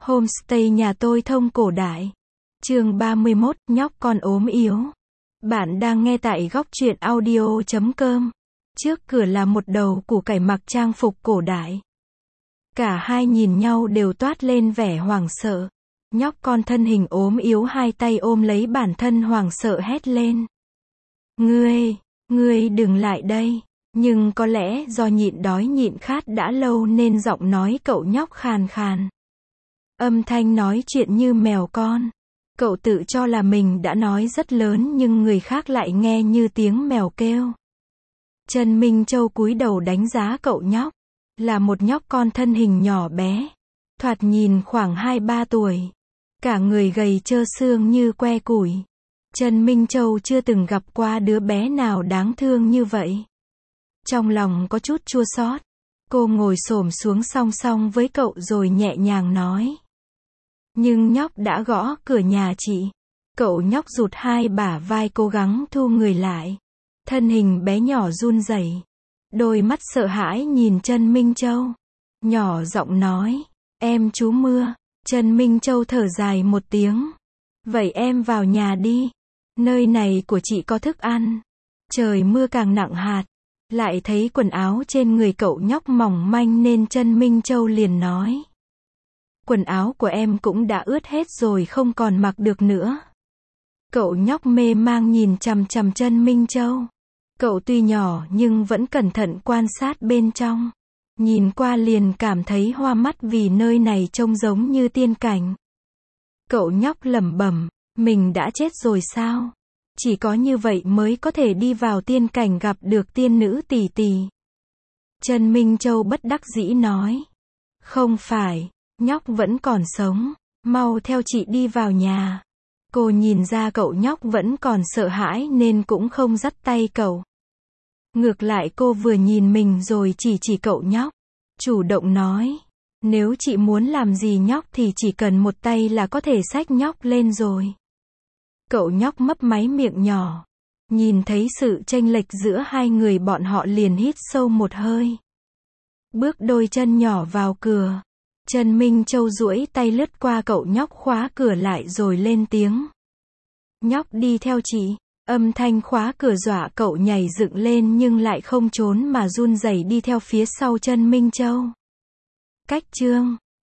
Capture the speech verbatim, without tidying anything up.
Homestay nhà tôi thông cổ đại. Chương ba mươi mốt, nhóc con ốm yếu. Bạn đang nghe tại góc truyện audio chấm com. Trước cửa là một đầu củ cải mặc trang phục cổ đại. Cả hai nhìn nhau đều toát lên vẻ hoảng sợ. Nhóc con thân hình ốm yếu hai tay ôm lấy bản thân hoảng sợ hét lên. Ngươi, ngươi đừng lại đây. Nhưng có lẽ do nhịn đói nhịn khát đã lâu nên giọng nói cậu nhóc khàn khàn. Âm thanh nói chuyện như mèo con. Cậu tự cho là mình đã nói rất lớn nhưng người khác lại nghe như tiếng mèo kêu. Trần Minh Châu cúi đầu đánh giá cậu nhóc. Là một nhóc con thân hình nhỏ bé. Thoạt nhìn khoảng hai ba tuổi. Cả người gầy trơ xương như que củi. Trần Minh Châu chưa từng gặp qua đứa bé nào đáng thương như vậy. Trong lòng có chút chua xót. Cô ngồi xổm xuống song song với cậu rồi nhẹ nhàng nói. Nhưng nhóc đã gõ cửa nhà chị. Cậu nhóc rụt hai bả vai cố gắng thu người lại. Thân hình bé nhỏ run rẩy. Đôi mắt sợ hãi nhìn Trần Minh Châu. Nhỏ giọng nói. Em trú mưa. Trần Minh Châu thở dài một tiếng. Vậy em vào nhà đi. Nơi này của chị có thức ăn. Trời mưa càng nặng hạt. Lại thấy quần áo trên người cậu nhóc mỏng manh nên Trần Minh Châu liền nói. Quần áo của em cũng đã ướt hết rồi không còn mặc được nữa. Cậu nhóc mê mang nhìn chằm chằm Trần Minh Châu. Cậu tuy nhỏ nhưng vẫn cẩn thận quan sát bên trong. Nhìn qua liền cảm thấy hoa mắt vì nơi này trông giống như tiên cảnh. Cậu nhóc lẩm bẩm, mình đã chết rồi sao? Chỉ có như vậy mới có thể đi vào tiên cảnh gặp được tiên nữ tỷ tỷ. Trần Minh Châu bất đắc dĩ nói. Không phải, nhóc vẫn còn sống, mau theo chị đi vào nhà. Cô nhìn ra cậu nhóc vẫn còn sợ hãi nên cũng không dắt tay cậu. Ngược lại cô vừa nhìn mình rồi chỉ chỉ cậu nhóc. Chủ động nói, nếu chị muốn làm gì nhóc thì chỉ cần một tay là có thể xách nhóc lên rồi. Cậu nhóc mấp máy miệng nhỏ. Nhìn thấy sự chênh lệch giữa hai người bọn họ liền hít sâu một hơi. Bước đôi chân nhỏ vào cửa. Trần Minh Châu duỗi tay lướt qua cậu nhóc khóa cửa lại rồi lên tiếng. Nhóc đi theo chị. Âm thanh khóa cửa dọa cậu nhảy dựng lên nhưng lại không trốn mà run rẩy đi theo phía sau Trần Minh Châu. Cách chương